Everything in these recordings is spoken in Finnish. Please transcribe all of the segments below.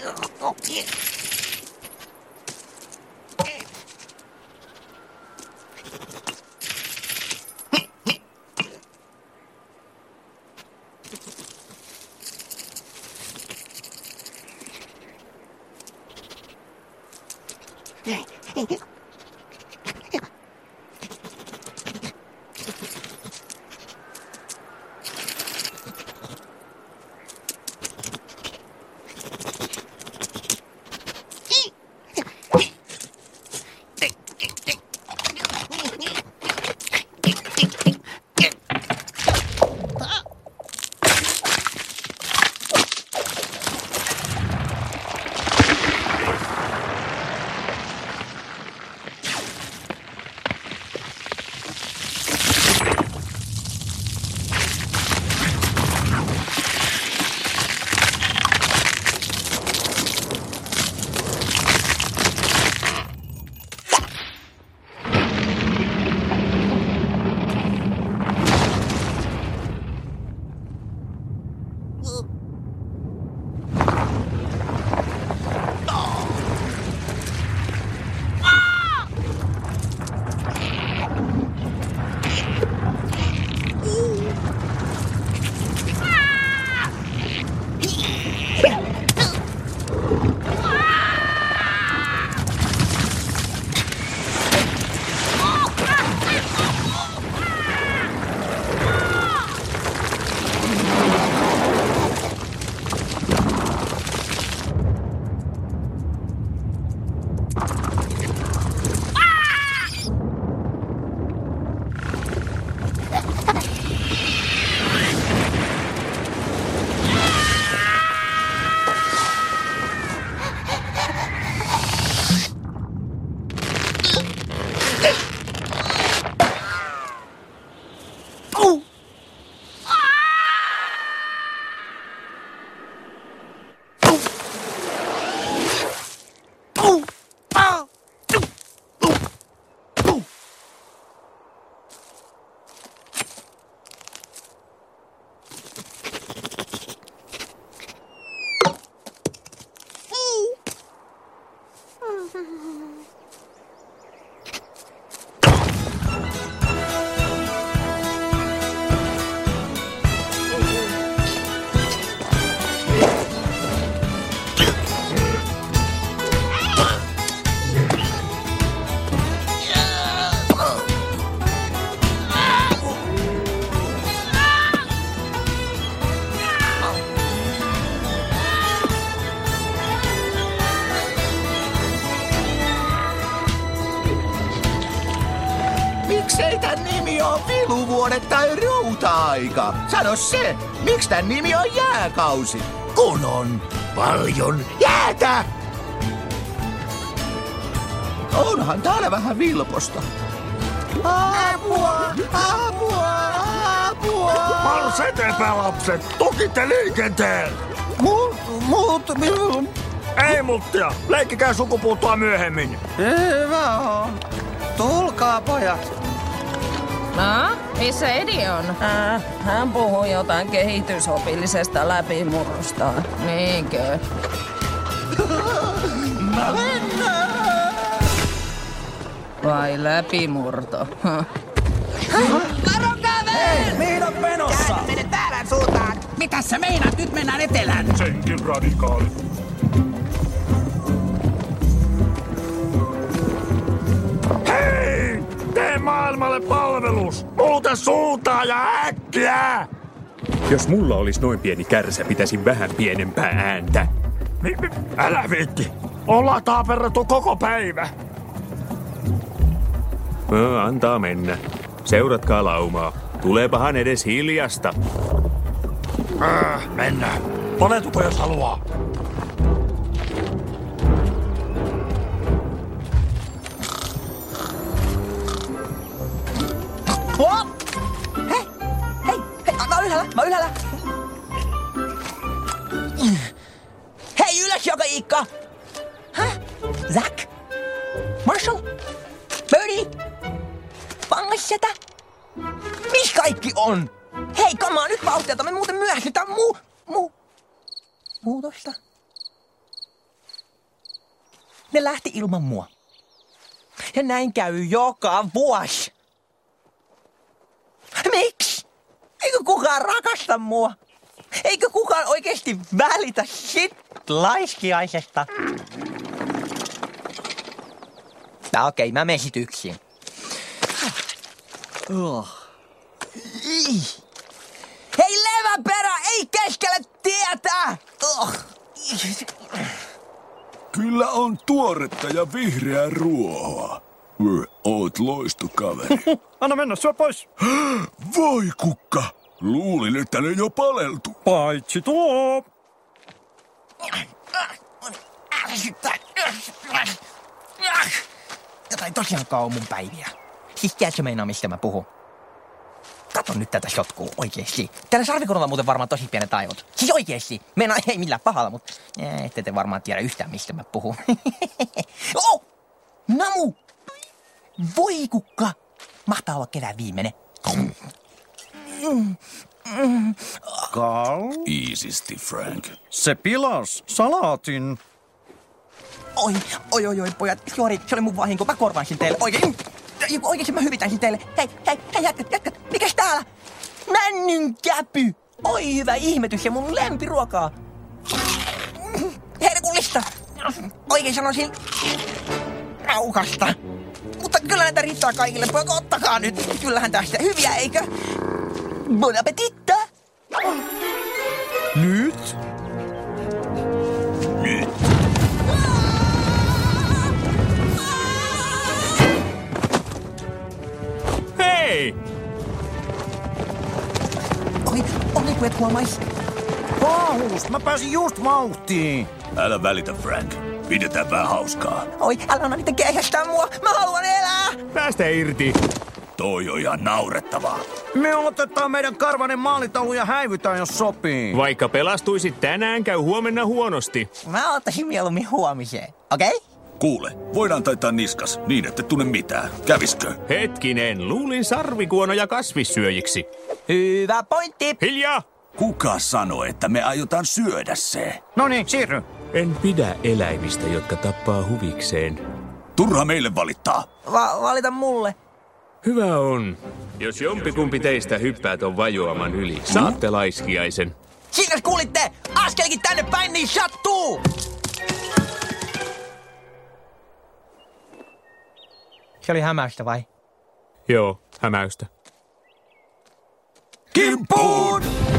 Miksei tän nimi on viluvuodet tai routa-aika? Sano se, miksi tän nimi on jääkausi? Kun on paljon jäätä! Onhan täällä vähän vilposta. Apua! Apua! Apua! Malset epälapset, tukitte liikenteen! Ei muttia, leikkikää sukupuuttoa myöhemmin. Hyvä on. Tulkaa pojat. No, missä Edi on? Hän puhuu jotain kehitysopillisesta läpimurrosta. Niinkö? Vai läpimurto? Hei, mihin on menossa? Mene väärään suuntaan. Mitäs sä meinaat? Nyt mennään etelään. Senkin radikaali. Hei! Tee maailmalle palvelus! Muuta suuntaa ja äkkiä! Jos mulla olisi noin pieni kärsä, pitäisin vähän pienempää ääntä. Älä viitti! Ollaan taaperrettu koko päivä. No, antaa mennä. Seuratkaa laumaa. Tuleepahan edes hiljasta. Mennään. Panetuko jos haluaa? Hei, mä oon ylhäällä. Hei, ylös joka Iikka! Häh? Zack? Marshall? Birdie? Pangassetä? Missä kaikki on? Hei, kamaa nyt vauhtia, me muuten myöhästytään muutosta. ne lähti ilman mua. Ja näin käy joka vuosi. Miksi? Eikö kukaan rakasta mua? Eikö kukaan oikeesti välitä laiskiaisesta? Okei, mä menen sit yksin. Hei leväperä, ei keskellä tietä! Kyllä on tuoretta ja vihreää ruohoa. Oot loistukaveri. Anna mennä, syö pois. Voi kukka! Luulin, että ne jo paleltu. Paitsi tuo. Jotain tosiaankaan on mun päiviä. Siis tiedätkö meinaa, mistä mä puhun? Kato nyt tätä shotkua oikeesti. Täällä sarvikonolla muuten varmaan tosi pienet aivot. Siis oikeesti. Meinaa ei millään pahalla, mutta ette te varmaan tiedä yhtään, mistä mä puhun. Oh! Namu! Voi kukka! Mahtaa olla kevään viimeinen. Carl? Easysti, Frank. Se pilas salaatin. Oi, pojat. Sori, se oli mun vahinko. Mä korvaan sen teille. Oikeesti mä hyvitän sen teille. Hei, jätkät. Mikäs täällä? Männynkäpy. Oi, hyvä ihmetys ja mun lempiruokaa. Herkullista. Oikein sanoisin rauhasta. Mutta kyllä näitä riittää kaikille. Pojat, ottakaa nyt. Kyllähän tästä hyviä, eikö? Bon appetittä. Nyt? Hei! Oi, kun et huomais. Paus, mä pääsin just vauhtiin. Älä välitä, Frank. Pidetään vähän hauskaa. Oi, älä anna niitä keihästää mua. Mä haluan elää. Päästä irti. Toi on ihan naurettavaa. Me otetaan meidän karvanen maalitaulu ja häivytään, jos sopii. Vaikka pelastuisit tänään, käy huomenna huonosti. Mä ottaisin mieluummin huomiseen, okei? Kuule, voidaan taitaa niskas niin, että tunne mitään. Käviskö? Hetkinen, luulin sarvikuonoja kasvissyöjiksi. Hyvä pointti. Hiljaa! Kuka sanoi, että me aiotaan syödä se? No niin, siirry. En pidä eläimistä, jotka tappaa huvikseen. Turha meille valittaa. Valita mulle. Hyvä on. Jos jompikumpi teistä hyppää ton vajoaman yli, saatte laiskiaisen. Siinä kuulitte! Askelkin tänne päin, niin sattuu! Se oli hämäystä vai? Joo, hämäystä. Kimppuun!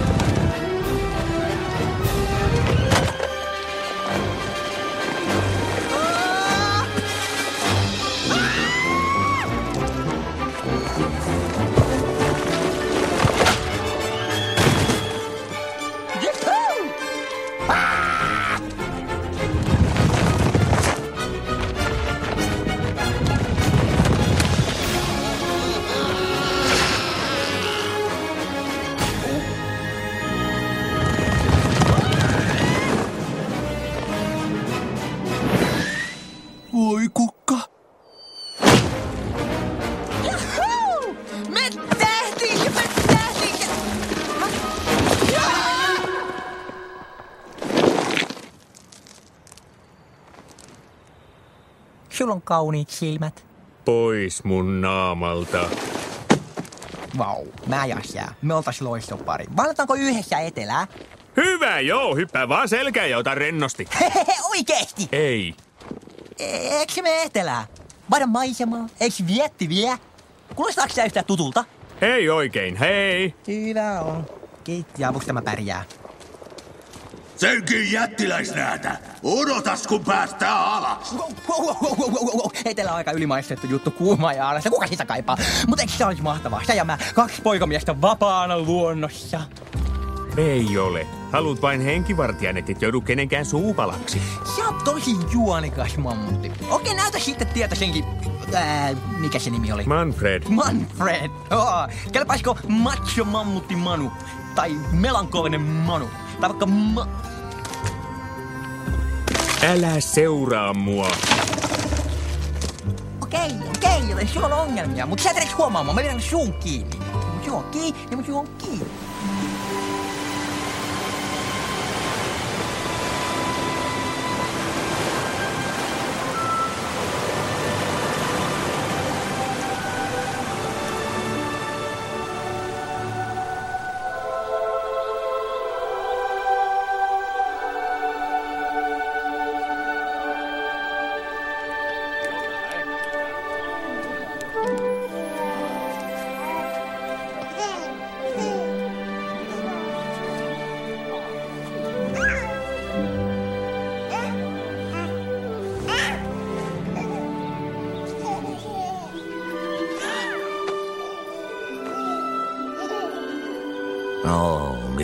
Voi kukka. Juhuu! Me tehtiin! Sulla on kauniit silmät. Pois mun naamalta. Vau, mä jää. Me oltais loistopari. Valitaanko yhdessä etelää? Hyvä, joo, hyppää vaan selkään ja ota rennosti. Hehehe, oikeesti! Ei. Eikö me etelää? Vaihda maisemaa. Eikö vietti vie? Kuulostaako sä yhtään tutulta? Ei oikein, hei. Hyvä on. Kiitti, avuksi tämä pärjää. Senkin jättiläisnäätä. Odotas, kun päästään alas. Etelä on aika ylimaistettu juttu, kuuma ja alassa. Kuka sitä kaipaa? Mutta eikö se olisi mahtavaa? Sä ja mä, 2 poikamiestä vapaana luonnossa. Ei ole. Haluat vain henkivartijan, et joudu kenenkään suupalaksi. Sä oot tosi juonikas mammutti. Okei, näytä sitten tietä senkin... mikä se nimi oli? Manfred. Manfred. Kelpaisiko macho mammutti Manu? Tai melankolinen Manu? Tai vaikka Älä seuraa mua. Okei, joten sulla on ongelmia, mutta sä et edes huomaa mua. Mä vedän suun kiinni. Mun suu on kiinni ja mun suu on kiinni.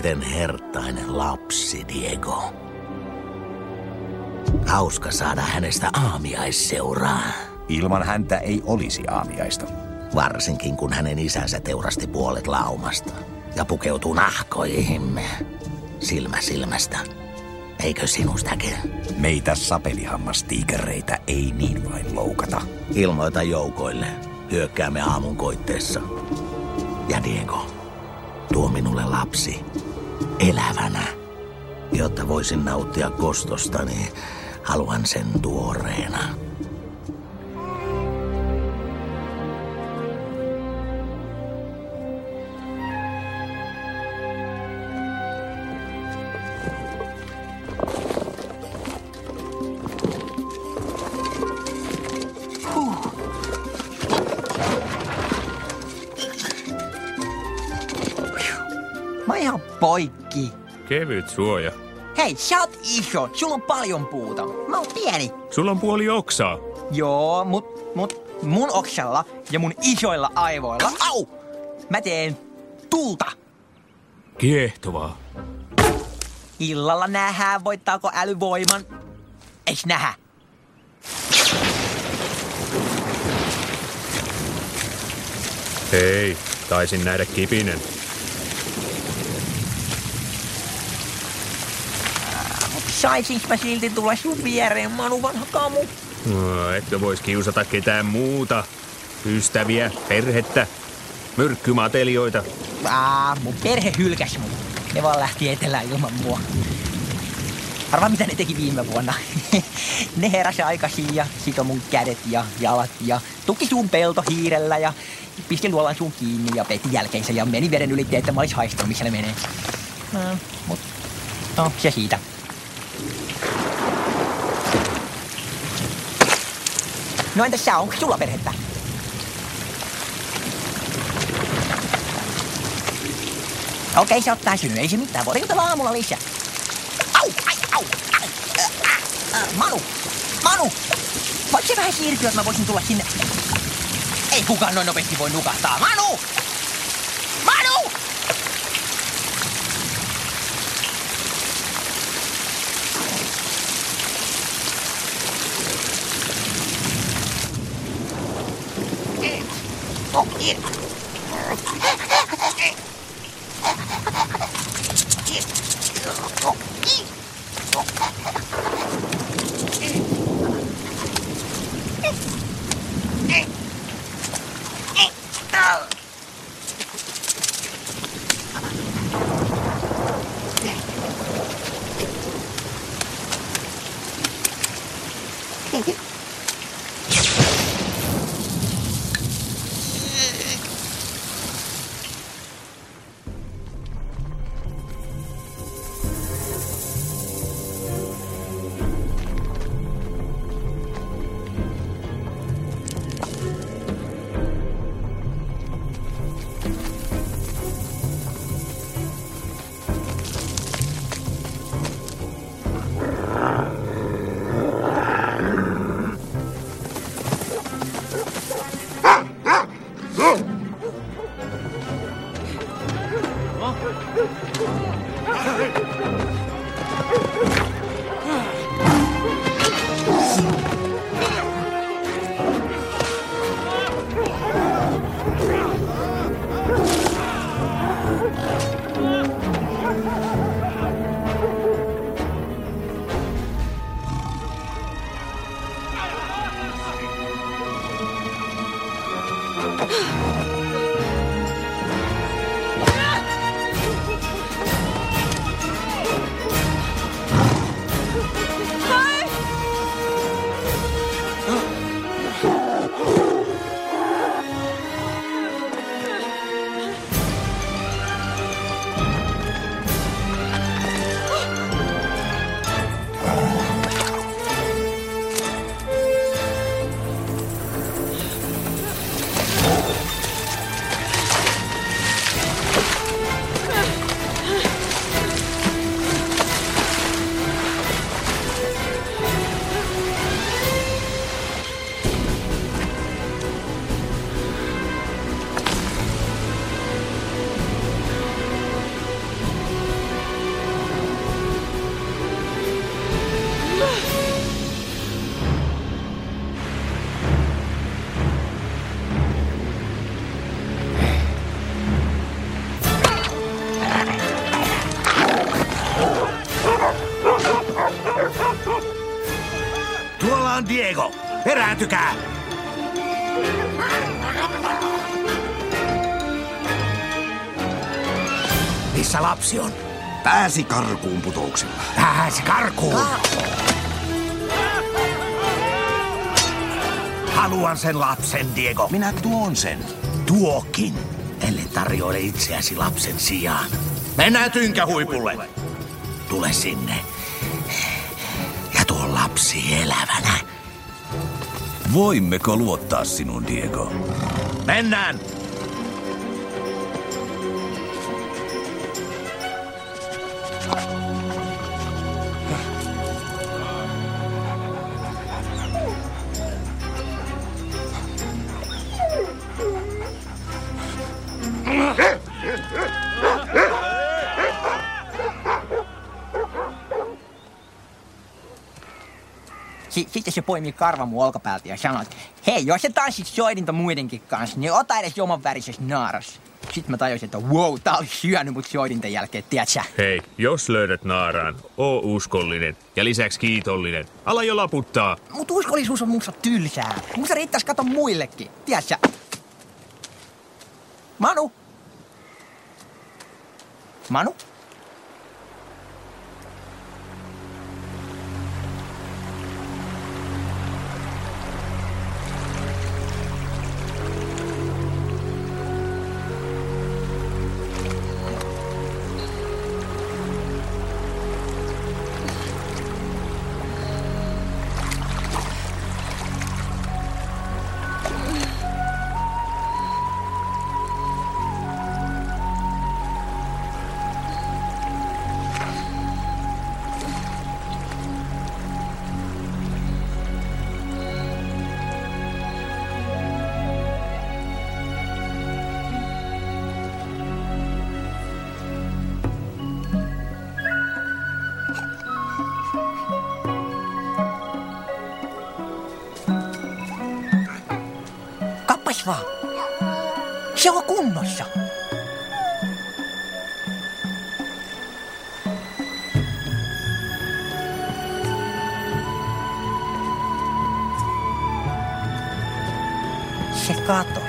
uskommiten herttainen lapsi, Diego. Hauska saada hänestä aamiaisseuraa. Ilman häntä ei olisi aamiaista. Varsinkin kun hänen isänsä teurasti puolet laumasta ja pukeutuu nahkoihimme. Silmä silmästä. Eikö sinustakin? Meitä sapelihammastiikereitä ei niin vain loukata. Ilmoita joukoille. Hyökkäämme aamun koitteessa. Ja Diego, tuo minulle lapsi. Elävänä. Jotta voisin nauttia kostostani, haluan sen tuoreena. Mä oon ihan poikki. Kevyt suoja. Hei, sä oot iso. Sulla on paljon puuta. Mä oon pieni. Sulla on puoli oksaa. Joo, mut mun oksalla ja mun isoilla aivoilla, mä teen tulta. Kiehtovaa. Illalla nähdään, voittaako älyvoiman. Eiks nähdä? Hei, taisin nähdä kipinen. Saisinko mä silti tulla sun viereen, Manu, vanha kamu? No, etkö vois kiusata ketään muuta? Ystäviä, perhettä, myrkkymatelijoita. Mun perhe hylkäs mun. Ne vaan lähti etelään ilman mua. Arvaa mitä ne teki viime vuonna. Ne heräsi aikaisin ja sitoi mun kädet ja jalat ja tuki suun peltohiirellä ja pisti luolan suun kiinni ja peti jälkeensä ja meni veden ylitti, että mä olis haistanut, missä ne menee. No, se siitä. No entäs sä, onko sulla perhettä? Okei, sä oot väsynyt, ei se mitään. Voidaanko tällä aamulla lisää? Au! Manu! Voit sä vähän siirtyä, että mä voisin tulla sinne? Ei kukaan noin nopeasti voi nukahtaa. Manu! Tuolla on Diego. Perääntykää! Missä lapsi on? Pääsi karkuun putouksella. Pääsi karkuun. Haluan sen lapsen, Diego. Minä tuon sen. Tuokin, ellei tarjoile itseäsi lapsen sijaan. Mennään tynkähuipulle. Tule sinne. Ja tuo lapsi elävänä. Voimmeko luottaa sinun, Diego? Mennään! Sitten se poimii karvan mun olkapäältä ja sanoi, että hei, jos sä tanssit soidinta muidenkin kanssa, niin ota edes oman värisessä naaras. Sitten mä tajusin, että wow, tää oli syönyt mut soidinten jälkeen, tiiätsä? Hei, jos löydät naaraan, oo uskollinen ja lisäksi kiitollinen. Ala jo laputtaa. Mut uskollisuus on musta tylsää. Musta riittäis kato muillekin, tiiätsä? Manu? Manu? Kappas vaan. Se on kunnossa. Se katos.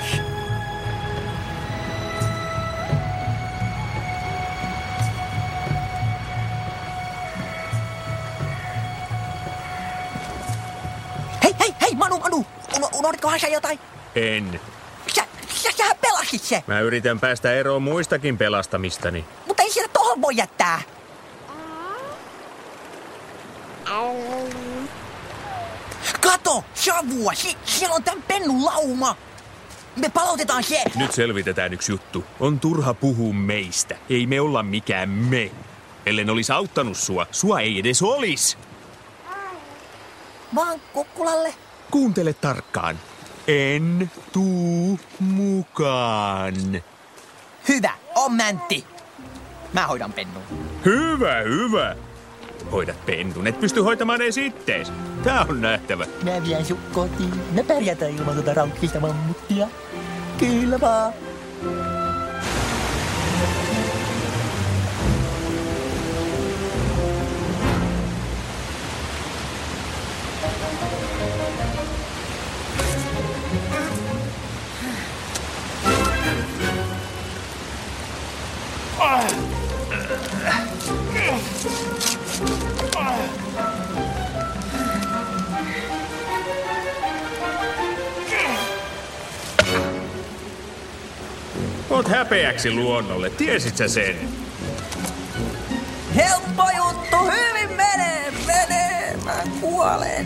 Hei, Manu! Unohditkohan sä jotain? En. Sähän pelastit se. Mä yritän päästä eroon muistakin pelastamistani. Mutta ei sitä tohon voi jättää. Kato, savua! Siellä on tän pennun lauma. Me palautetaan se. Nyt selvitetään yksi juttu. On turha puhua meistä. Ei me olla mikään me. Ellen olis auttanut sua ei edes olis. Vaan kukkulalle. Kuuntele tarkkaan. En tuu mukaan. Hyvä, on mäntti. Mä hoidan pennun. Hyvä. Hoidat pennun, et pysty hoitamaan ees ittees. Tää on nähtävä. Mä vien sut kotiin. Me pärjätään ilman tuota raukkista mammuttia. Kyllä vaan. Oot häpeäksi luonnolle, tiesit sä sen? Helppo juttu, hyvin menee, mä kuolen.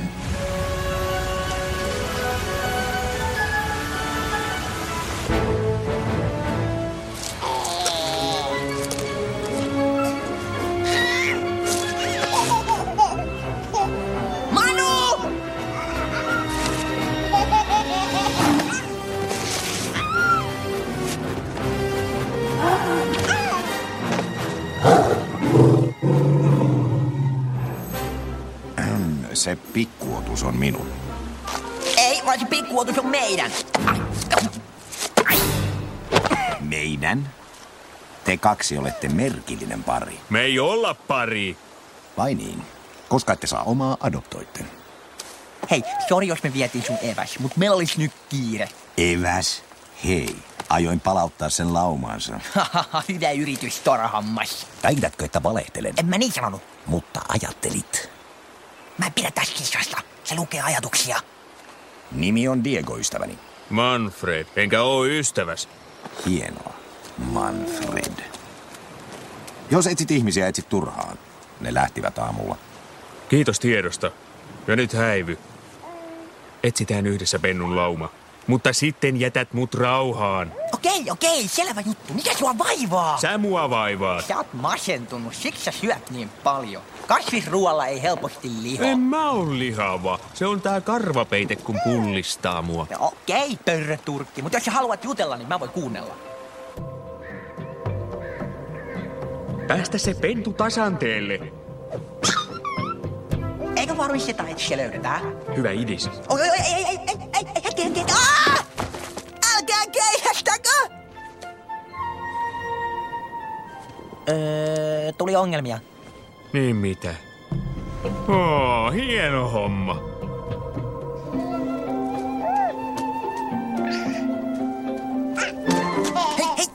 Se pikkuotus on minun. Ei, vaan se pikkuotus on meidän. Meidän? Te kaksi olette merkillinen pari. Me ei olla pari. Vai niin? Koska ette saa omaa adoptoitte. Hei, sori jos me vietiin sun eväs, mut meillä olisi nyt kiire. Eväs? Hei, ajoin palauttaa sen laumaansa. Hyvä yritys, torahammas. Väitätkö, että valehtelen? En mä niin sanonut. Mutta ajattelit. Mä en pidä tästä kissasta. Se lukee ajatuksia. Nimi on Diego, ystäväni. Manfred, enkä oo ystäväs. Hienoa. Manfred. Jos etsit ihmisiä, etsit turhaan. Ne lähtivät aamulla. Kiitos tiedosta. Ja nyt häivy. Etsitään yhdessä pennun lauma. Mutta sitten jätät mut rauhaan. Okei, selvä juttu. Mikä sua vaivaa? Sä mua vaivaat. Sä oot masentunut, siksi sä syöt niin paljon. Kasvisruoalla ei helposti lihoa. En mä oo lihava. Se on tää karvapeite, kun pullistaa mua. Okei, pörröturkki. Mutta jos sä haluat jutella, niin mä voin kuunnella. Päästä se pentu tasanteelle. Eikö varmisteta, että se löydetään? Hyvä idis. Ei, hetki. Älkää keihästäkö! Tuli ongelmia. Niin mitä? Hieno homma. Hei!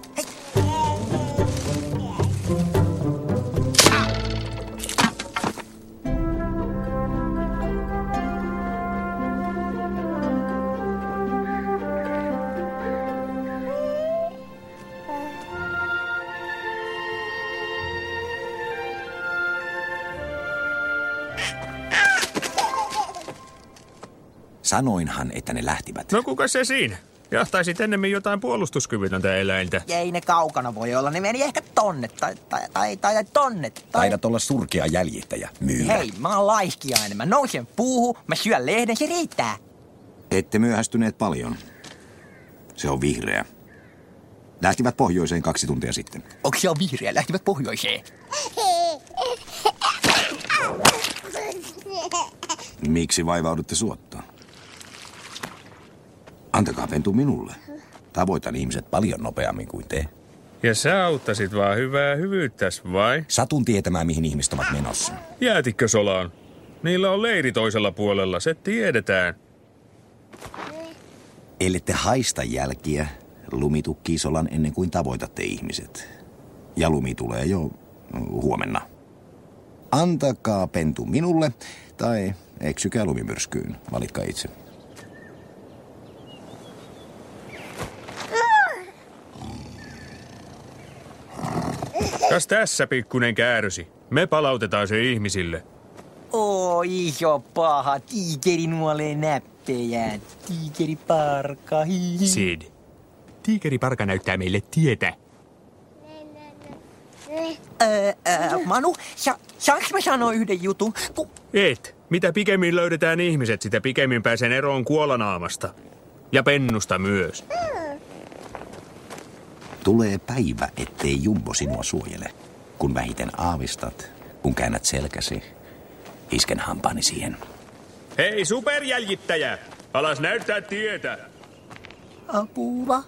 Sanoinhan, että ne lähtivät. No kuka se siinä? Jahtaisit ennemmin jotain puolustuskyvytöntä eläintä. Ei ne kaukana voi olla. Ne meni ehkä tonnet tai tonnet. Taidat olla surkea jäljittäjä, myyrä. Hei, mä oon laiskiainen. Mä nousen puuhun, mä syön lehden, se riittää. Ette myöhästyneet paljon. Se on vihreä. Lähtivät pohjoiseen 2 tuntia sitten. Onko se on vihreä? Lähtivät pohjoiseen. Miksi vaivaudutte suottaa? Antakaa pentu minulle. Tavoitan ihmiset paljon nopeammin kuin te. Ja sä auttasit vaan hyvää hyvyyttäs, vai? Satun tietämään, mihin ihmiset ovat menossa. Jäätikkösolaan. Niillä on leiri toisella puolella, se tiedetään. Ellette haista jälkiä, lumi tukkii solan ennen kuin tavoitatte ihmiset. Ja lumi tulee jo huomenna. Antakaa pentu minulle tai eksykää lumimyrskyyn. Valitkaa itse. Kas tässä pikkunen käärysi. Me palautetaan se ihmisille. Oi iso paha, tiikeri nuolee näppejä. Tiikeriparka, hihi. Sid, tiikeriparka näyttää meille tietä. Manu, saanko mä sanoa yhden jutun? Et. Mitä pikemmin löydetään ihmiset, sitä pikemmin pääsen eroon kuolanaamasta. Ja pennusta myös. Tulee päivä, ettei Jumbo sinua suojele. Kun vähiten aavistat, kun käännät selkäsi, isken hampaani siihen. Hei, superjäljittäjä! Alas näyttää tietä! Apua.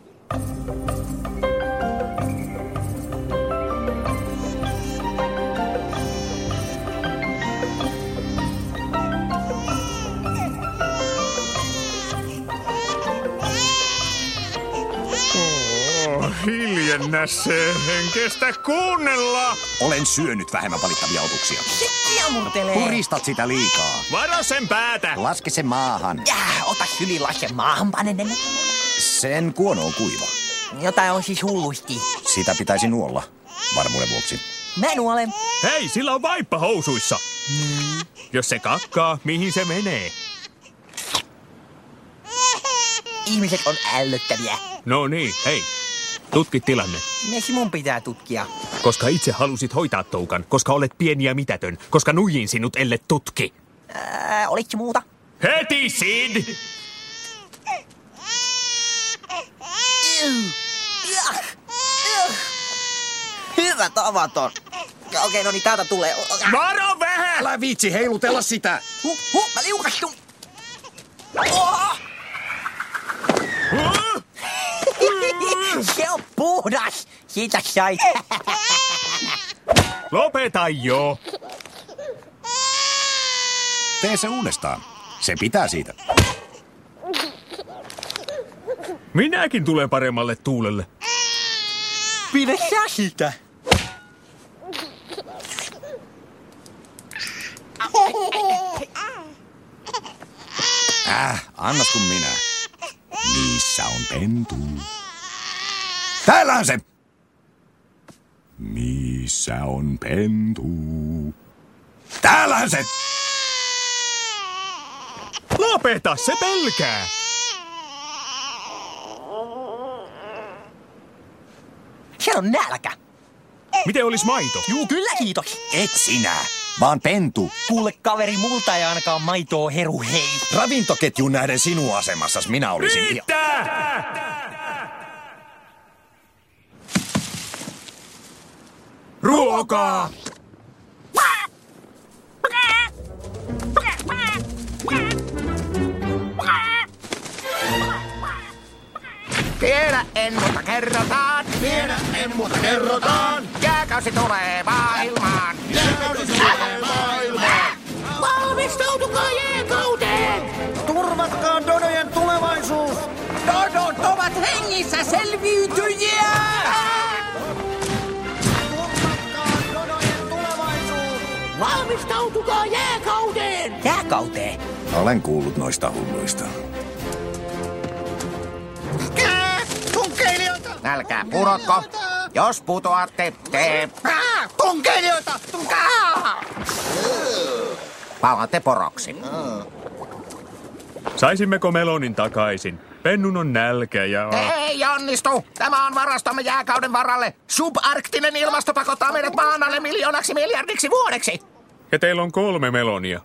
Hiljennä se, en kestä kuunnella! Olen syönyt vähemmän valittavia otuksia. Se kiemurtelee. Puristat sitä liikaa. Varo sen päätä! Laske se maahan. Ota sylilasken maahan panen. Sen kuono on kuiva. Jotain on siis hullusti. Sitä pitäisi nuolla, varmuuden vuoksi. Mä nuolen. Hei, sillä on vaippa housuissa. Jos se kakkaa, mihin se menee? Ihmiset on ällöttäviä. No niin, hei. Tutki tilanne. Miksi mun pitää tutkia? Koska itse halusit hoitaa toukan, koska olet pieni ja mitätön, koska nuijin sinut ellet tutki. Oliko muuta? Heti, Sid! Hyvä tavaton. Okei, no niin täältä tulee. Varo vähän! Älä viitsi heilutella sitä. Mä liukastun. Se on puhdas. Siitä sait. Lopeta jo! Tee se uudestaan. Se pitää siitä. Minäkin tulen paremmalle tuulelle. Pidä sä sitä. Annas kun minä. Missä on pentu? Täällähän se! Missä on pentu? Täällähän se! Lopeta, se pelkää. Siellä on nälkä. Miten olis maito? Juu, kyllä kiitos. Et sinä, vaan pentu. Kuule kaveri, multa ei ainakaan maitoa heru hei. Ravintoketjun nähden sinun asemassas minä olisin... Riittää! Ruokaa! Tiedä en, mutta kerrotaan. Tiedä en, mutta kerrotaan. Jääkausi tulee maailmaan. Jääkausi tulee maailmaan. Valmistautukaa jääkauteen! Turvatkaa Dodojen tulevaisuus! Dodot ovat hengissä selviytyjiä! Turvatkaa Dodojen tulevaisuus! Valmistautukaa jääkauteen! Jääkauteen. Olen kuullut noista hulluista. Tunkeilijoita! Älkää pudotko. Jos putoatte, te... Tunkeilijoita! Palaatte poroksi. Saisimmeko melonin takaisin? Pennun on nälkä ja... Ei onnistu! Tämä on varastomme jääkauden varalle. Subarktinen ilmasto pakottaa meidät maan alle 1 miljardiksi vuodeksi. Ja teillä on 3 melonia.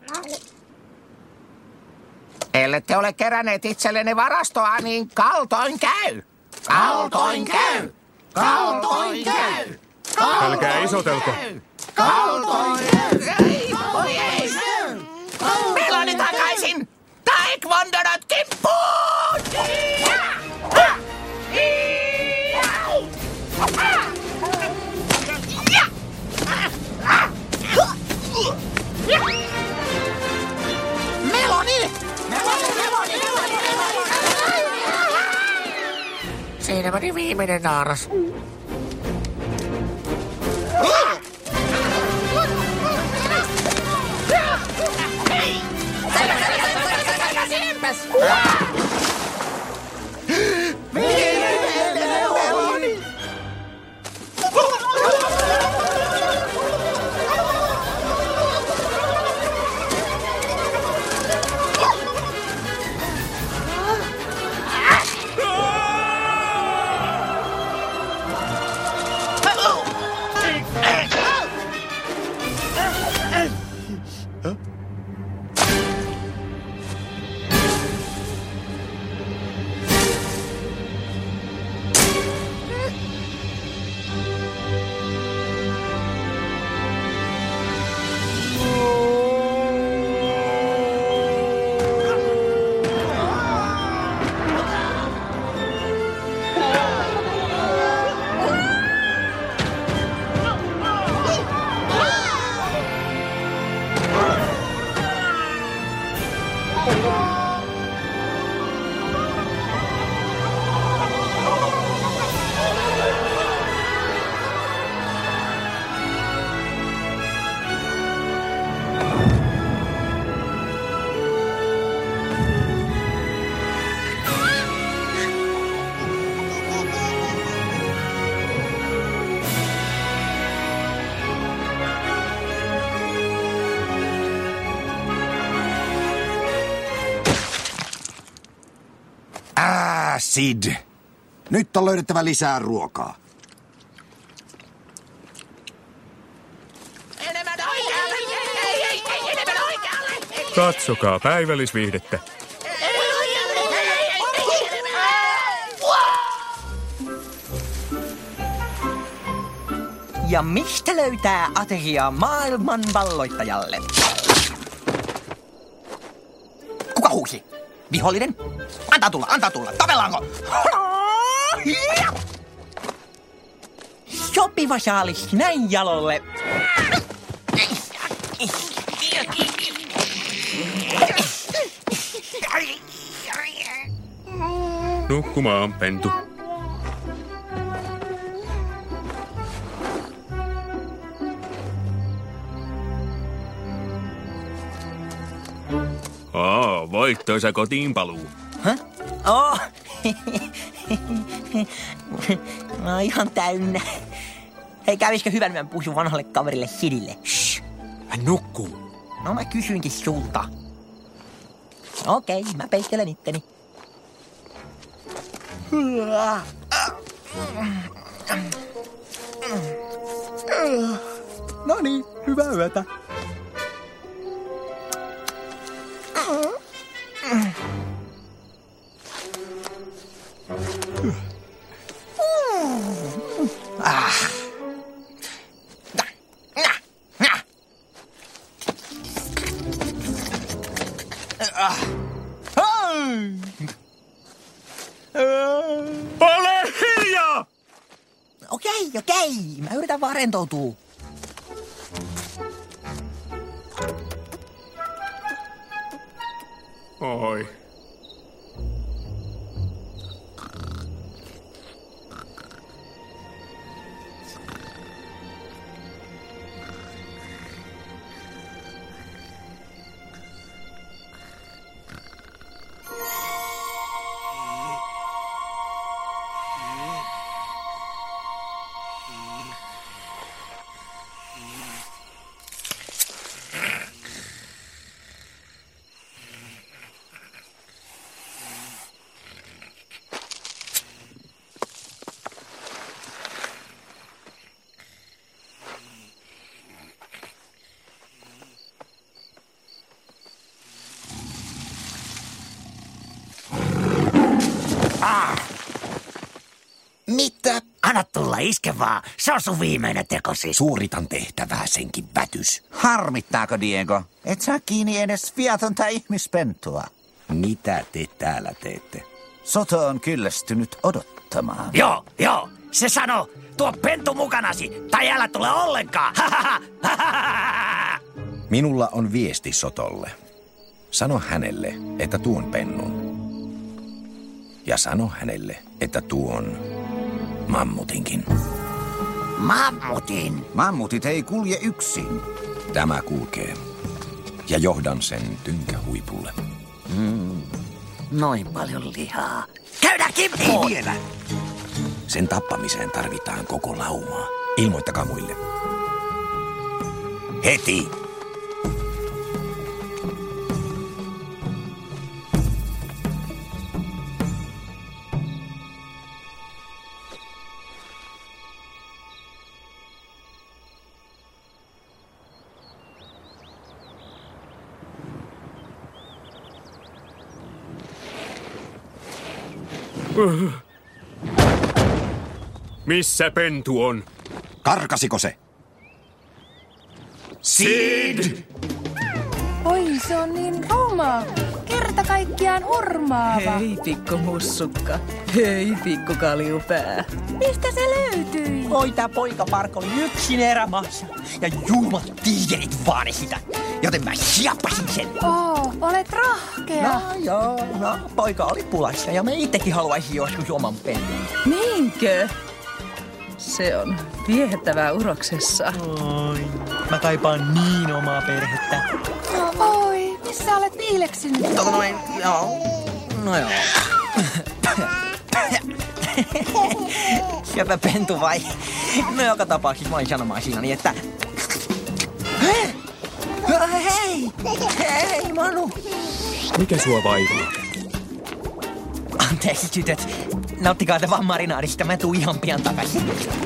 Ellette ole keränneet itsellenne varastoa, niin kaltoin käy. Kaltoin käy. Kaltoin käy. Älkää isotelko. Kaltoin käy. Ei, oi ei. Meloni takaisin. Taekwondonot kimppuun! Meloni! Siinä meni viimeinen naaras. Sid, nyt on löydettävä lisää ruokaa. Enemmän oikealle! Ei, enemmän oikealle! Katsokaa päivällisviihdettä. Ja mistä löytää ateriaa maailman valloittajalle? Kuka huusi? Vihollinen? Antaa tulla, tapellaanko? Sopiva saalis näin jalolle. Nukkumaan, pentu. Voittoisa kotiinpaluu. Häh? Oh. Mä oon ihan täynnä. Hei, kävisikö hyvän yön puhu vanhalle kaverille Sidille? Shh, hän nukkuu. No mä kysyinkin sulta. Okei, mä peittelen itteni. No niin, hyvää yötä. Ole hiljaa! Okei. Mä yritän vaan rentoutua. Oi. Mitä? Anna tulla, iske vaan. Se on sun viimeinen tekosi. Suoritan tehtävää senkin vätys. Harmittaako, Diego? Et saa kiinni edes viatonta ihmispentua. Mitä te täällä teette? Soto on kyllästynyt odottamaan. Joo. Se sanoo, tuo pentu mukanasi, tai älä tule ollenkaan. Minulla on viesti Sotolle. Sano hänelle, että tuon pennun. Ja sano hänelle, että tuon mammutinkin. Mammutin. Mammutit ei kulje yksin. Tämä kulkee. Ja johdan sen tynkähuipulle. Noin paljon lihaa. Käydään kimppuun! Vielä. Sen tappamiseen tarvitaan koko laumaa. Ilmoittakaa muille. Heti! Missä pentu on? Karkasiko se? Sid! Oi, se on niin ruma. Kerta kaikkiaan hurmaava. Hei, pikku mussukka. Hei, pikku kaljupää. Mistä se löytyi? Oi, tää poikaparkka oli yksin erämaassa. Ja julmat tiigerit vaani sitä. Joten mä siappasin sen. Olet rahkea. No, poika oli pulassa ja me itsekin haluaisin joskus oman pennun. Niinkö? Se on viehättävää uroksessa. Oi, mä kaipaan niin omaa perhettä. Oi, missä olet piileksynyt? No joo. Syöpä pentu vai? No joka tapauksessa mä olin sanomaan siinä, että... Hei, Manu! Mikä sua vaivaa? Anteeksi, tytöt. Nauttikaa te vaan marinaadista. Mä tuun ihan pian takaisin.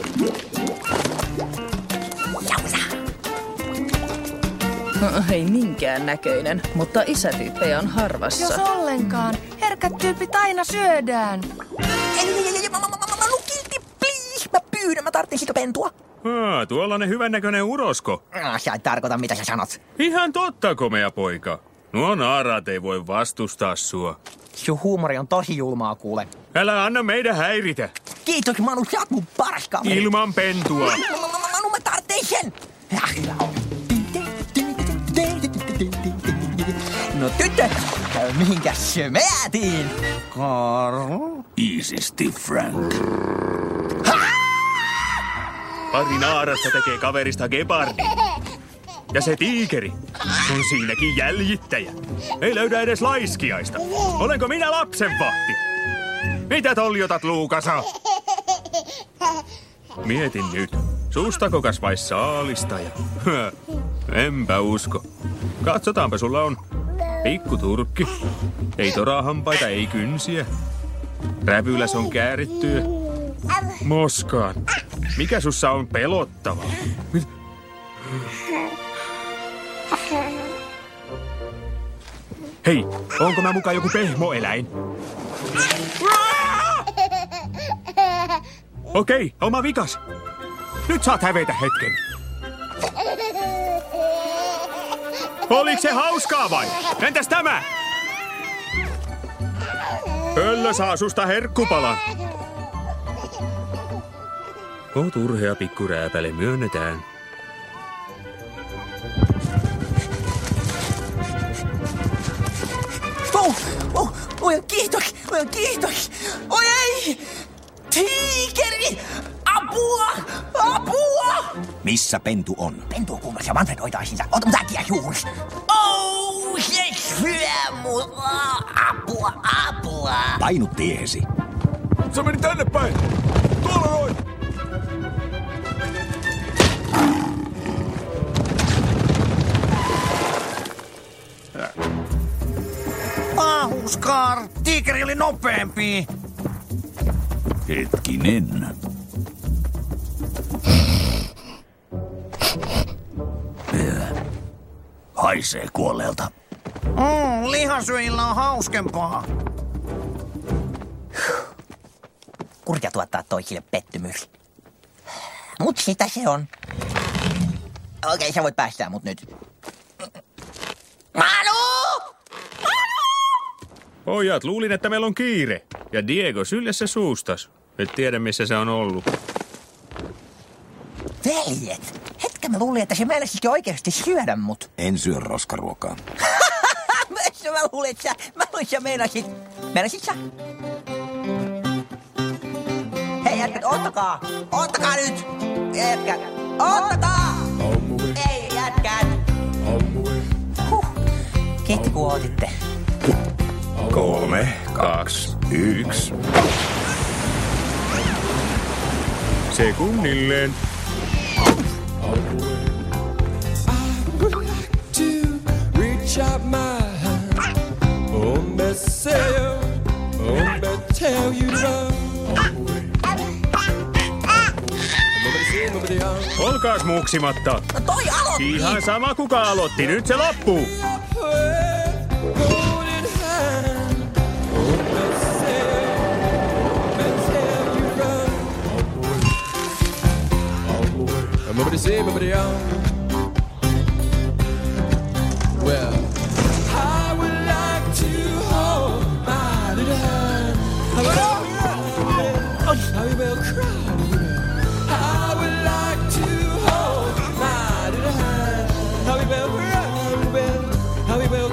Ei minkään näköinen, mutta isätyyppejä on harvassa. Jos ollenkaan. Herkät tyypit aina syödään. Manu, kilti, please! Mä pyydän, mä tarvitsen sitä pentua. Tuollainen hyvännäköinen urosko. Sä et tarkoita, mitä sä sanot. Ihan totta, komea poika. Nuo naaraat ei voi vastustaa sua. Sun huumori on tosi julmaa, kuule. Älä anna meidän häiritä. Kiitos, Manu, sä oot mun paras kaveri. Ilman pentua. Manu, mä tarvitsen sen. No tytöt, mihinkäs me jäätiin? Karl? Iisisti, Frank. Pari naarasta tekee kaverista gepardin. Ja se tiikeri on siinäkin jäljittäjä. Ei löydä edes laiskiaista. Olenko minä lapsenvahti? Mitä toljotat, Luukasa? Mietin nyt. Sustako kasvaisi saalistaja? Enpä usko. Katsotaanpa, sulla on pikku turkki. Ei torahampaita, ei kynsiä. Räpyläs on käärittyä. Moskaan. Mikä sussa on pelottavaa? Hei, onko mä mukaan joku pehmoeläin? Okei, oma vikas. Nyt saat hävetä hetken. Oliko se hauskaa vai? Entäs tämä? Pöllö saa susta herkkupalan. Oot urhea pikkurääpäle, myönnetään. Oi, kiitos. Oi ei! Tiikeri! Apua! Missä Pentu on? Pentu on kummassa, Manfred hoitaa sitä. Ota mut äkkiä juuri. Oh, se syö mua. Apua. Painu tiesi. Se meni tänne päin. Tuolla noin. Pahus, Karl. Tiikeri oli nopeampi. Hetkinen. Haisee kuolleelta. Lihasyöjillä on hauskempaa. Kurja tuottaa toisille pettymys. Mut sitä se on. Okei, sä voit päästää mut nyt. Manu! Pojat, luulin, että meillä on kiire. Ja Diego syljessä suustas. Et tiedä, missä se on ollut. Veljet! Hetken mä luulin, että se meinasikin oikeasti syödä mut. En syö roskaruokaa. Mä luulin, että sä meinasit. Meinasit sä? Hei jätkät, ottakaa nyt! Jätkät, ottakaa! Ei jätkät! Kiitti kun otitte. 3, 2, 1. Sekunnilleen. Olkaas muuksimatta. No toi aloitti! Ihan sama kuka aloitti, nyt se loppuu. Well, I would like to hold my little hand. I will cry. I would like to hold my little hand. I will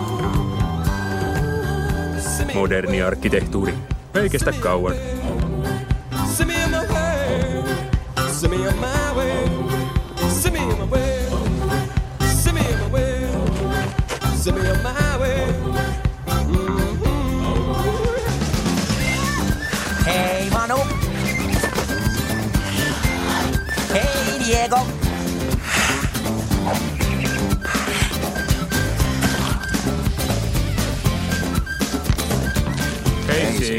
cry. Moderni arkkitehtuuri. Ei kestä kauan. Send me on my way. Send me on my way. Send me on my way. Send me on my way. Send me on my way. Hei Manu! Hei Diego! Hei.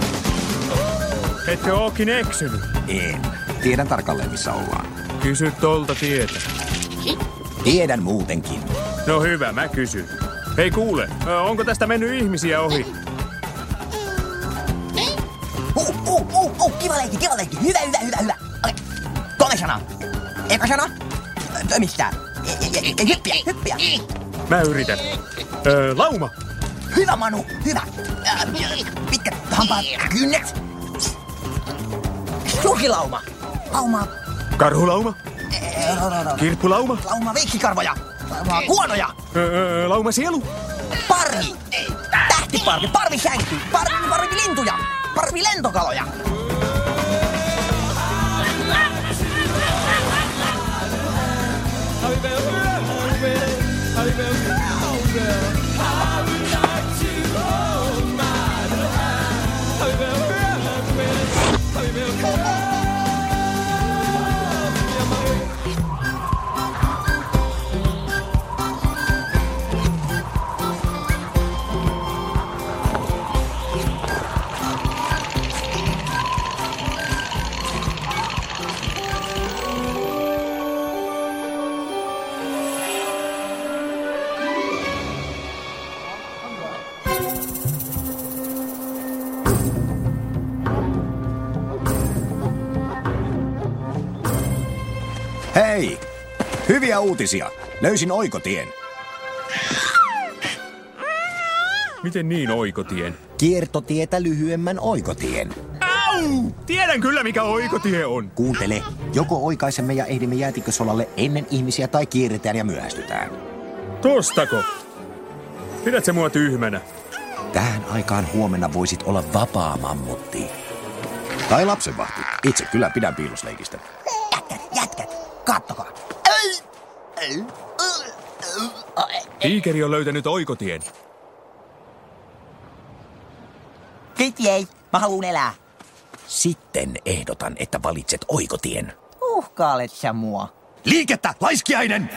Etkö ookin eksynyt? En. Tiedän tarkalleen, missä ollaan. Kysy tolta tietä. Tiedän muutenkin. No hyvä, mä kysyn. Hei kuule, onko tästä mennyt ihmisiä ohi? Kiva leikki. Hyvä. Okei. 3 sanaa. Eka sana. Tömistää. Hyppiä. Mä yritän. Lauma. Hyvä Manu, hyvä. Pitkät hampaat, kynnet. Sukilauma. Lauma. Karhulauma. Kirppulauma. Lauma veikkikarvoja. Lauma kuonoja. Lauma sielu. Parvi! Tähtiparvi, parvisänky, parvilintuja, parvilentokaloja. Hei! Hyviä uutisia. Löysin oikotien. Miten niin oikotien? Kiertotietä lyhyemmän oikotien. Au! Tiedän kyllä mikä oikotie on. Kuuntele. Joko oikaisemme ja ehdimme jäätikösolalle ennen ihmisiä tai kierretään ja myöhästytään. Tostako? Pidät se mua tyhmänä? Tähän aikaan huomenna voisit olla vapaa mammutti. Tai lapsenvahti. Itse kyllä pidän piilusleikistä. Jätkät, kattokaa. Tiikeri on löytänyt oikotien. Kiitti ei, mä haluun elää. Sitten ehdotan, että valitset oikotien. Uhkailet sä mua. Liikettä, laiskiainen!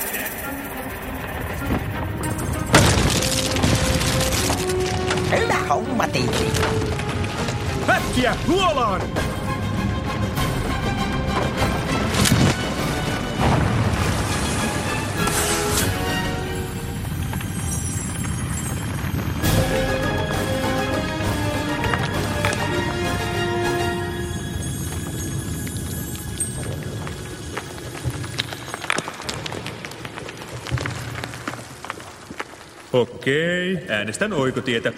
Hyvä homma, Tiikeri. Äkkiä, luolaan! Okei, äänestän oikotietä.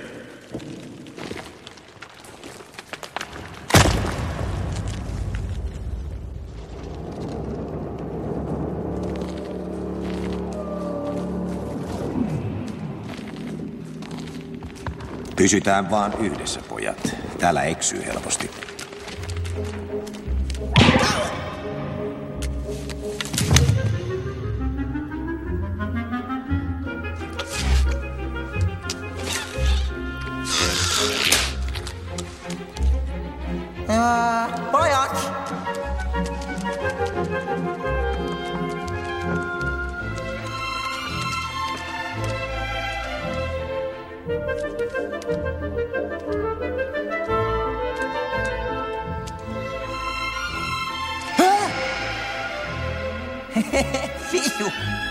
Pysytään vaan yhdessä, pojat. Täällä eksyy helposti. Pojat! Fiu!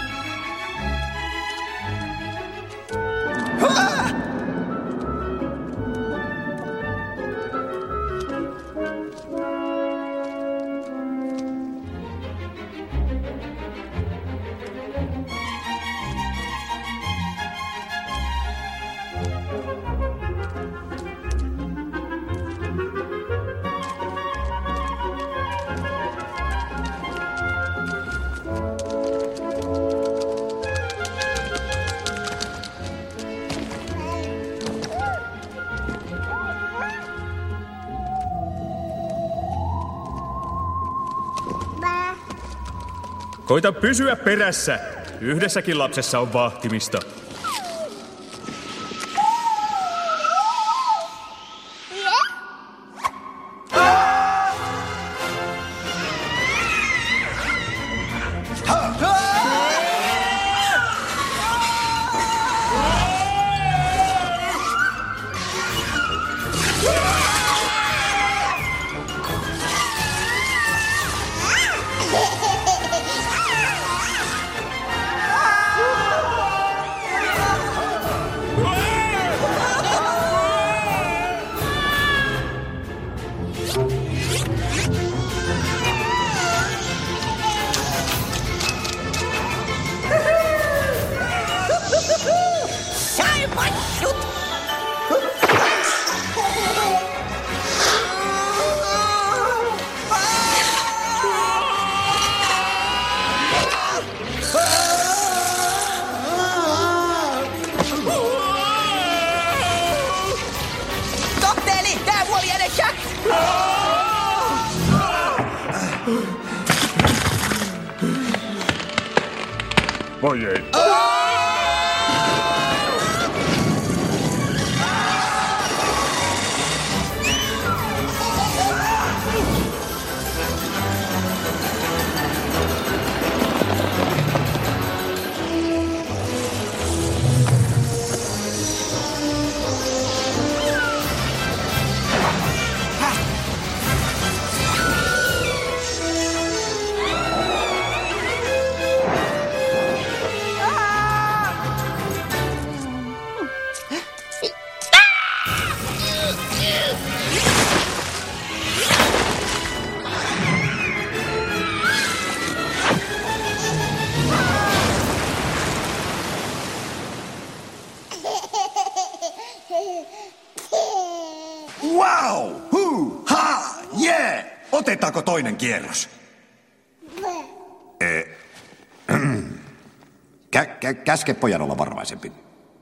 Koita pysyä perässä. Yhdessäkin lapsessa on vahtimista. Kokteeli! Tää vuoli edessä! Voi ei. Wow! Huu! Ha! Jee! Otetaanko toinen kierros? Käske pojan olla varovaisempi.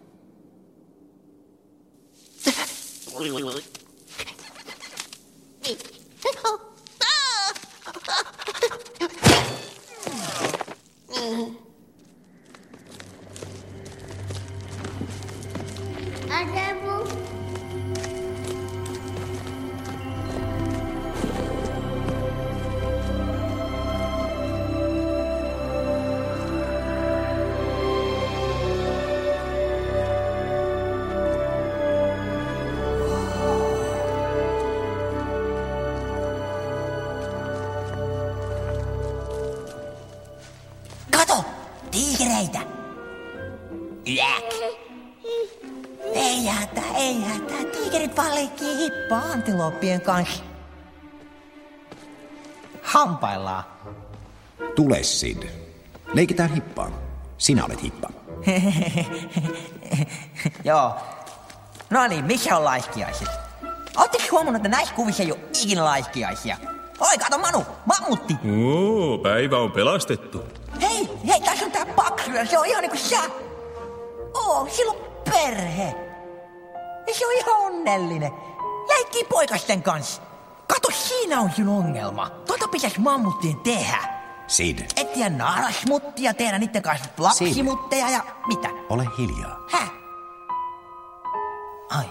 Kato! Tiikereitä! Yäk! Ei hätää, ei hätää. Tiikerit vaan leikkii hippaa antilooppien kanssa. Hampaillaan. Tule, Sid. Leikitään hippaan. Sinä olet hippa. Joo. No niin, missä on laiskiaiset? Ootteko huomannut, että näissä kuvissa ei ole ikinä laiskiaisia? Oi, kato Manu, mammutti! Päivä on pelastettu. Hei, tässä on tää paksu ja se on ihan niinku sä. Sillä on perhe. Ja se on ihan onnellinen. Leikkii poikasten kanssa. Kato, siinä on sun ongelma. Pitäis mammuttien tehdä. Sid. Etsiä naarasmuttia, tehdä niitten kanssa lapsimutteja ja mitä? Ole hiljaa. Häh? Ai.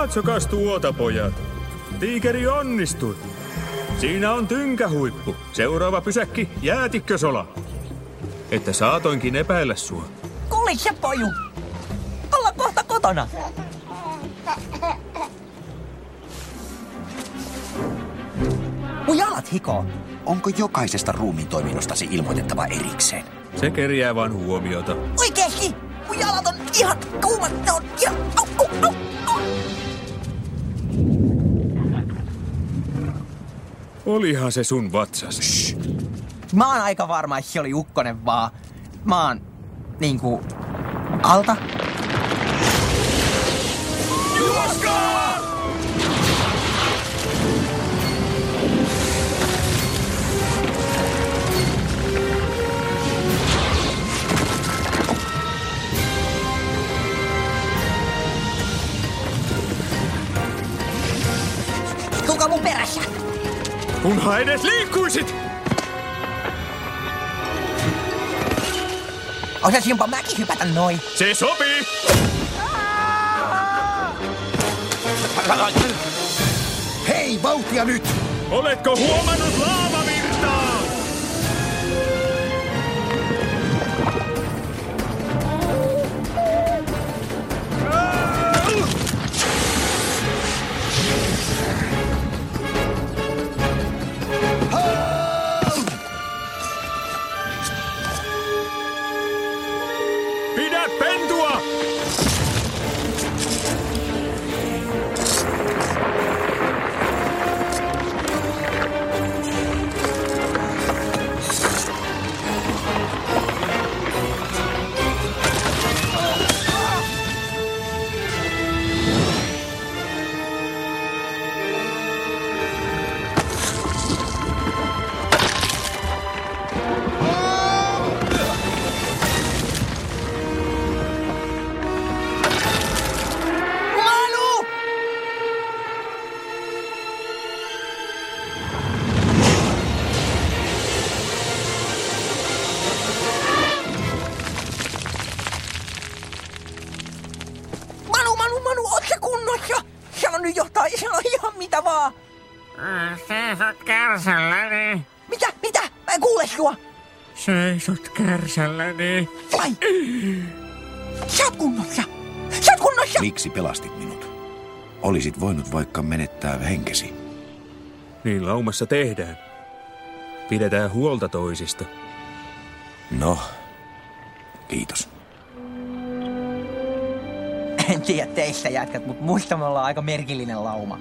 Katsokas tuota, pojat. Tiikeri onnistui. Siinä on tynkähuippu. Seuraava pysäkki, jäätikkösola. Että saatoinkin epäillä sua. Kuulis se, poju? Ollaan kohta kotona. Mun jalat hikoo. Onko jokaisesta ruumiin toiminnostasi ilmoitettava erikseen? Se kerjää vaan huomiota. Oikeesti? Mun jalat on ihan kuumat. Ne on ihan... Au. Olihan se sun vatsas. Shh. Mä oon aika varma, että se oli ukkonen vaan. Mä oon niinku... alta. Juoskaa! Tulkaa mun perässä! Kunhan edes liikkuisit! Osasinpa mäkin hypätä noin. Se sopii! Hei, vauhtia nyt! Oletko huomannut laavavirtaa? Pidä pentua! Sano ihan mitä vaan. Seisot kärsälläni. Mitä? Mä en kuule sua. Seisot kärsälläni. Vai? Sä oot kunnossa. Miksi pelastit minut? Olisit voinut vaikka menettää henkesi. Niin laumassa tehdään. Pidetään huolta toisista. No, kiitos. En tiedä teistä jätkät, mutta muista me ollaan aika merkillinen lauma.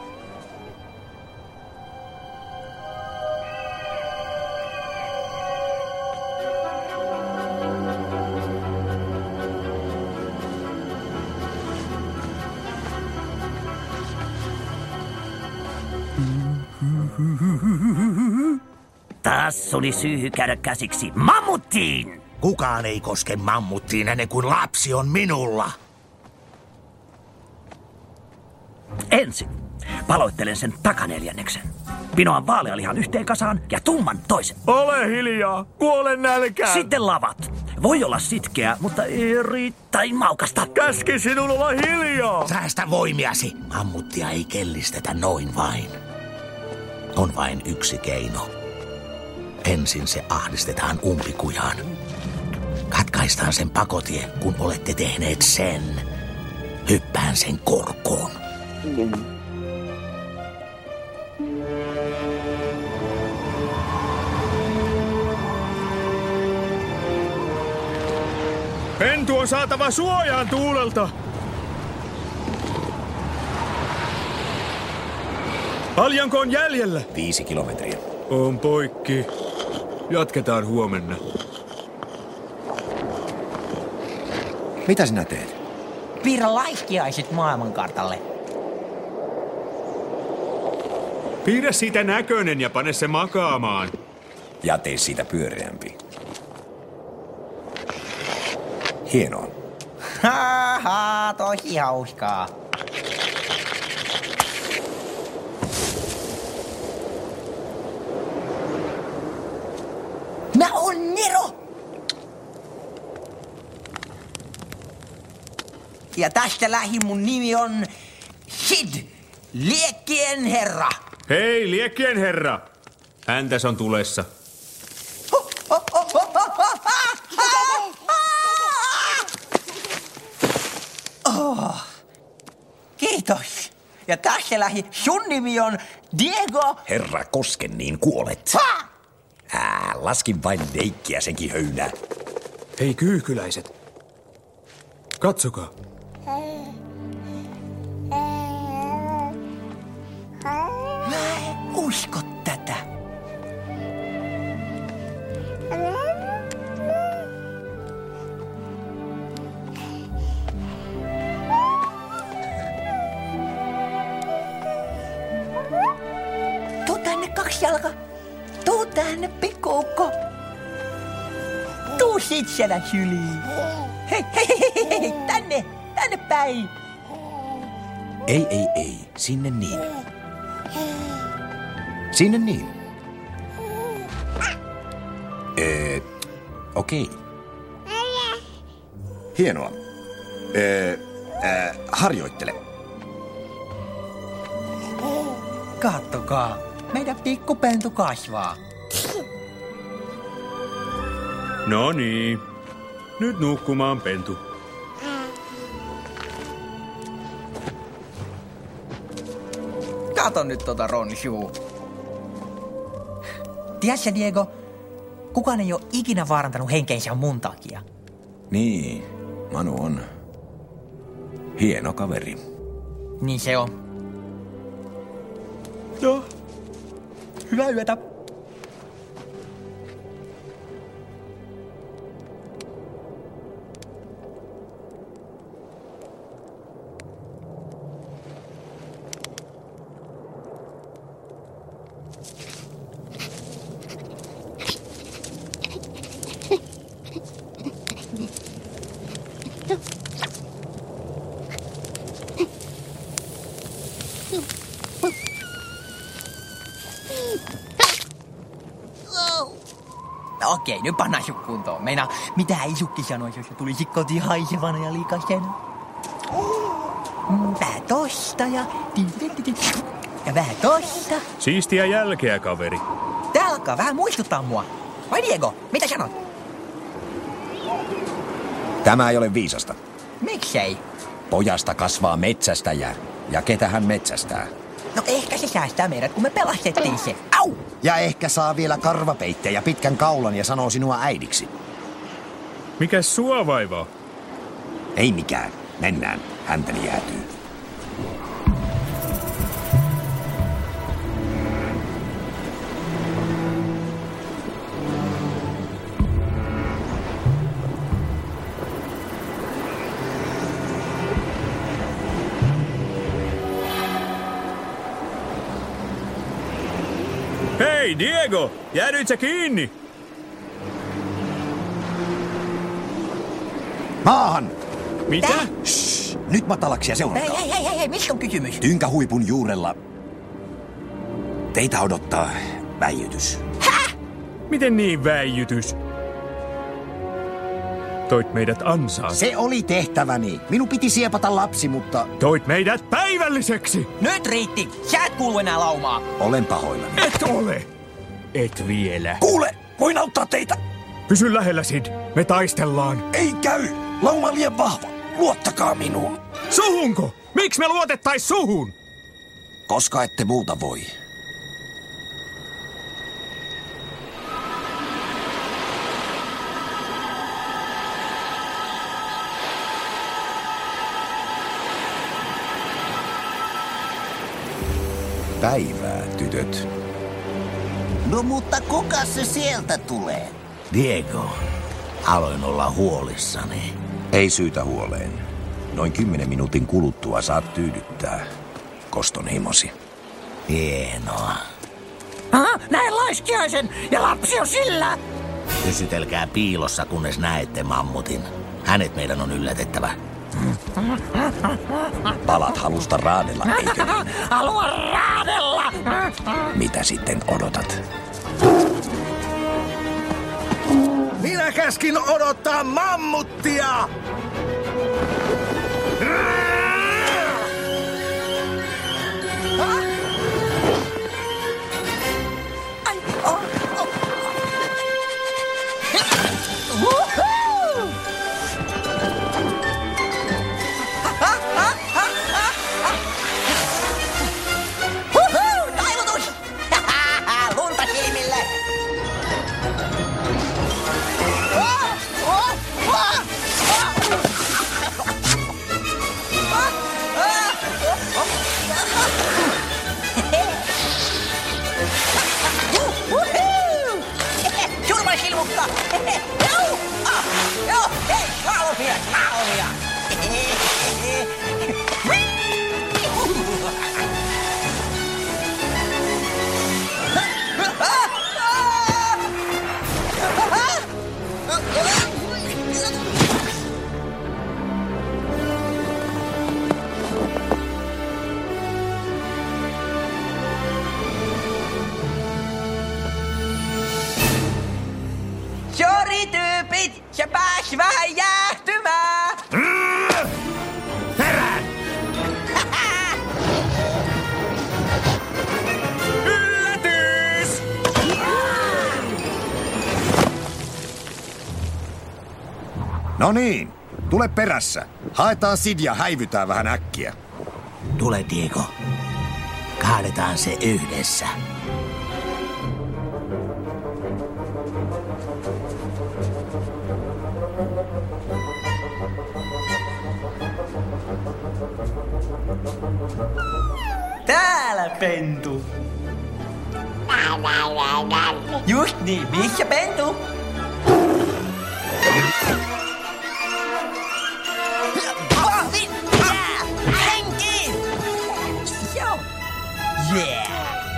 Taas oli syy käydä käsiksi mammuttiin! Kukaan ei koske mammuttiin ennen kuin lapsi on minulla. Ensin paloittelen sen takaneljänneksen. Pinoan vaalealihan yhteen kasaan ja tumman toisen. Ole hiljaa, kuolen nälkään. Sitten lavat. Voi olla sitkeä, mutta erittäin maukasta. Käski sinun olla hiljaa. Säästä voimiasi. Mammuttia ei kellistetä noin vain. On vain yksi keino. Ensin se ahdistetaan umpikujaan. Katkaistaan sen pakotie, kun olette tehneet sen. Hyppään sen korkoon. Pentu on saatava suojaan tuulelta. Paljonko on jäljellä? 5 kilometriä. On poikki. Jatketaan huomenna. Mitä sinä teet? Piirrä laiskiaiset maailmankartalle. Piirrä siitä näköinen ja pane se makaamaan. Ja tee siitä pyöreämpi. Hienoa. Haha, tosi hauskaa. Mä oon Nero! Ja tästä lähin mun nimi on Liekkien herra! Hei, liekkien herra! Häntäs on tulessa. Oh, kiitos. Ja tässä lähi, sun nimi on Diego. Herra Kosken, niin kuolet. Laskin vain leikkiä senkin höynää. Hei kyykyläiset. Katsokaa. Mä en usko tätä. Tuu tänne, kaksi jalka. Tuu tänne, pikkuukko. Tuu sit siellä syliin. Hei, hei, hei, hei, hei, tänne päin. Ei, sinne niin. Sinne niin. Okei. Hienoa. Harjoittele. Kattokaa, meidän pikkupentu kasvaa. No niin. Nyt nukkumaan, pentu. Kato nyt tota Ronshu. Tiedätkö, Diego, kukaan ei ole ikinä vaarantanut henkeensä mun takia. Niin, Manu on hieno kaveri. Niin se on. No, hyvää yötä. Okei, nyt pannaan sut kuntoon. Meinaa, mitä isukki sanoisi, jos se tulisi kotiin haisevana ja liikasena? Vähän tosta ja... Ja vähän tosta. Siistiä jälkeä, kaveri. Tää alkaa vähän muistuttaa mua. Vai Diego, mitä sanot? Tämä ei ole viisasta. Miksei? Pojasta kasvaa metsästäjä. Ja ketä hän metsästää? No ehkä se säästää meidät, kun me pelastettiin se. Au! Ja ehkä saa vielä karvapeittejä, pitkän kaulan ja sanoo sinua äidiksi. Mikäs sua vaivaa? Ei mikään. Mennään. Häntäni jäätyy. Hei, Diego! Jäädyit sä kiinni? Maahan! Mitä? Shh, nyt matalaksi ja seuratkaa. Hei, mistä on kysymys? Tynkähuipun juurella teitä odottaa väijytys. Häh? Miten niin väijytys? Toit meidät ansaan. Se oli tehtäväni. Minun piti siepata lapsi, mutta... Toit meidät päivälliseksi! Nyt riitti! Sä et kuulu enää laumaa. Olen pahoillani. Et ole! Et vielä. Kuule, voin auttaa teitä. Pysy lähellä, Sid. Me taistellaan. Ei käy. Lauma on liian vahva. Luottakaa minuun. Suhunko? Miksi me luotettais suhun? Koska ette muuta voi. Päivää, tytöt. No mutta kuka se sieltä tulee? Diego, aloin olla huolissani. Ei syytä huoleen. Noin 10 minuutin kuluttua saat tyydyttää koston himosi. Hienoa. Näin laiskiaisen ja lapsi on sillä. Pysytelkää piilossa, kunnes näette mammutin. Hänet meidän on yllätettävä. Palat halusta raadella, eikö niin? Haluan raadella. Mitä sitten odotat? Minä käskin odottaa mammuttia! Sorityypit, se pääsi vähän jäähtymään. Herään! Yllätys! No niin, tule perässä. Haetaan Sid ja häivytään vähän äkkiä. Tule, Diego. Kaadetaan se yhdessä. Täällä, pentu. Just niin, missä pentu? Vahvin! Henkiin! Joo! Yeah!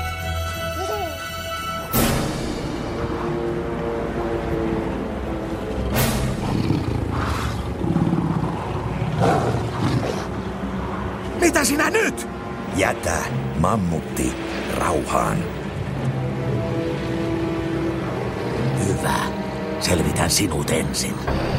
Mitä sinä nyt? Jätä mammutti rauhaan. Hyvä. Selvitän sinut ensin.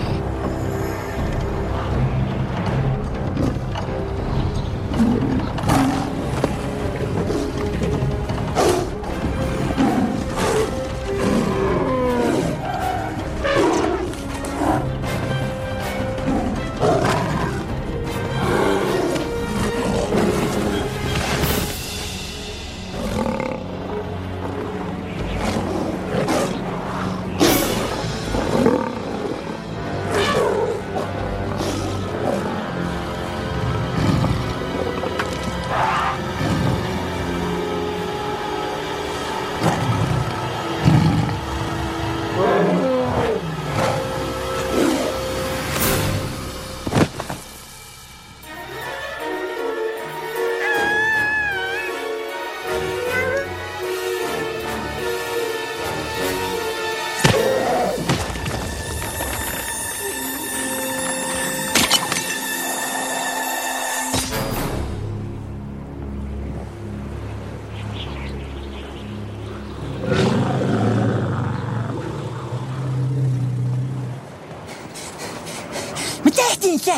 Me tehtiin se!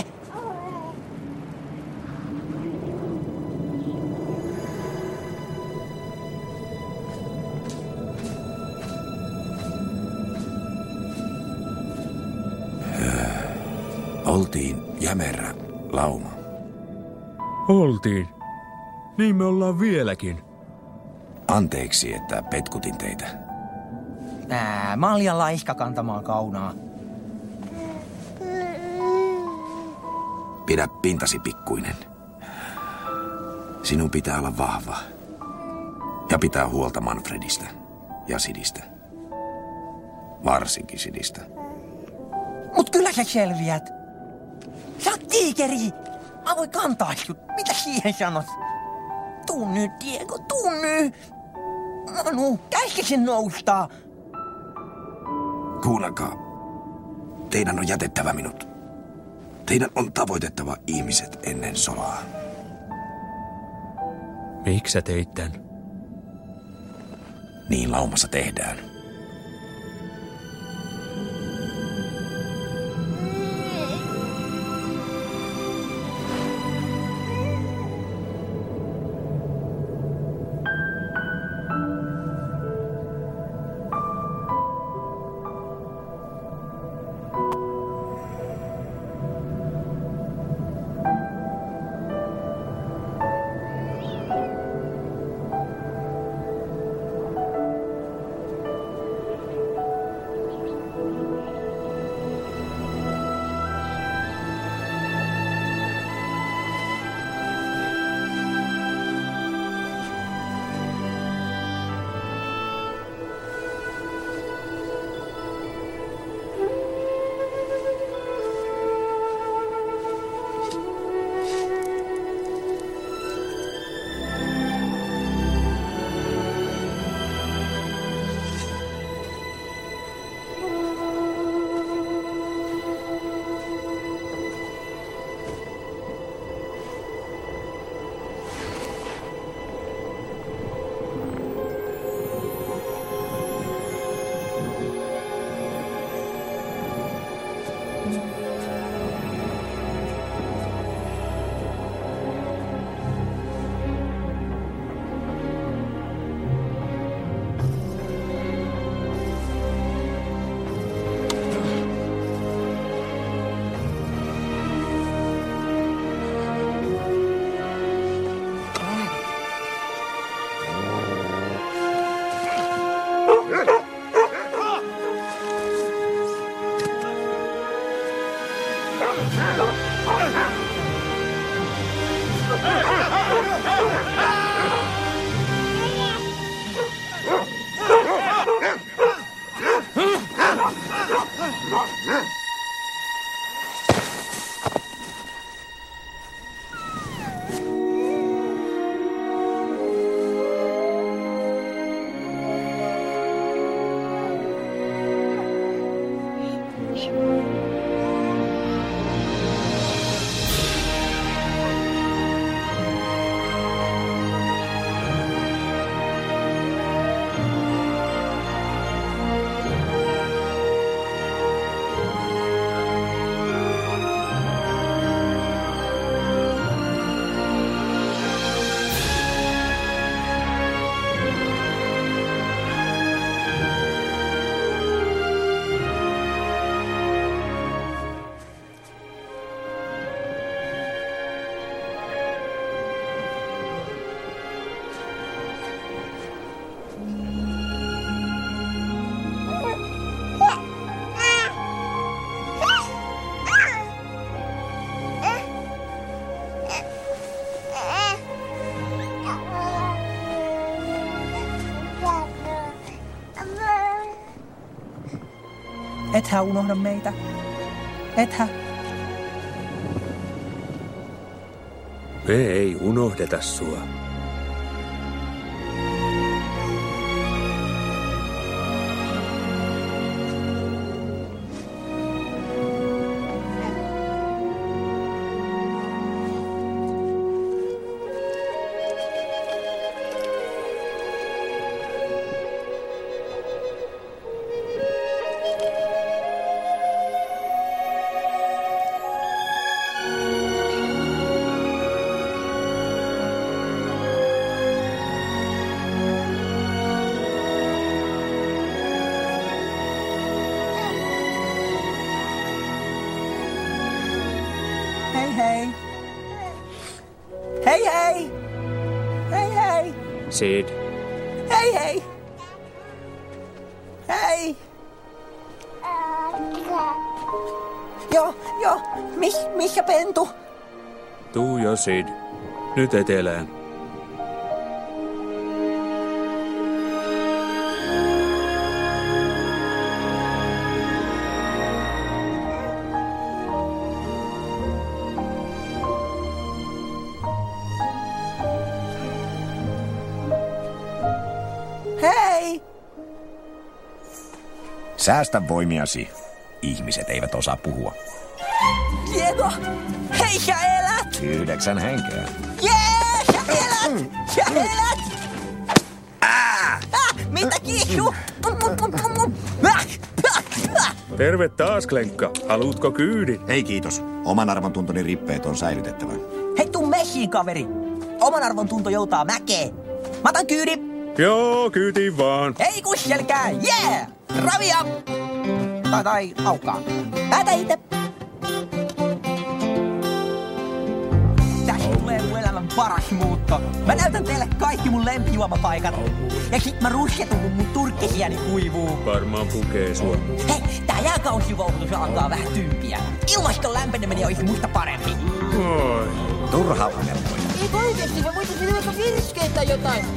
Oltiin jämerä lauma. Oltiin. Niin me ollaan vieläkin. Anteeksi, että petkutin teitä. Mä olin liian laiska kantamaan kaunaa. Pidä pintasi, pikkuinen. Sinun pitää olla vahva. Ja pitää huolta Manfredista ja Sidistä. Varsinkin Sidistä. Mut kyllä sä selviät. Sä oot tiikeri. Mä voin kantaa sut. Mitä siihen sanot? Tuu nyt, Diego, tuu nyt. Manu, käske sen noustaa. Kuunnelkaa. Teidän on jätettävä minut. Teidän on tavoitettava ihmiset ennen solaa. Miksi sä teit tän? Niin laumassa tehdään. Ethän unohda meitä. Ethän. Me ei unohdeta sua. Hei. Hei hei. Hei hei. Sid. Hei hei. Hei. Joo. Missä pentu? Tuu jo, Sid. Nyt etelään. Hei! Säästä voimiasi. Ihmiset eivät osaa puhua. Diego! Hei, sä elät! 9 henkeä. Jee! Sä elät! Sä elät! Mitä kiihdu? Terve taas, Klenkka. Haluutko kyydin? Ei kiitos. Oman arvontuntoni rippeet on säilytettävä. Hei, tuu messiin, kaveri. Oman arvon tunto joutaa mäkeen. Mä otan kyydin. Joo, kyytiin vaan. Ei kusselkää, jee! Ravia! Tai aukkaa. Päätä ite. Tästä tulee mun elämän paras muutto. Mä näytän teille kaikki mun lempijuomapaikat. Ja sit mä rusketun, kun mun turkkisieni kuivuu. Varmaan pukee sua. Hei, tää jääkausivouhotus alkaa vähän tympiä. Ilmaston lämpeneminen olisi musta parempi. Oi. Turha unelmoja. Eikö oikeesti? Mä voitaisiin vaikka virskeittää jotain.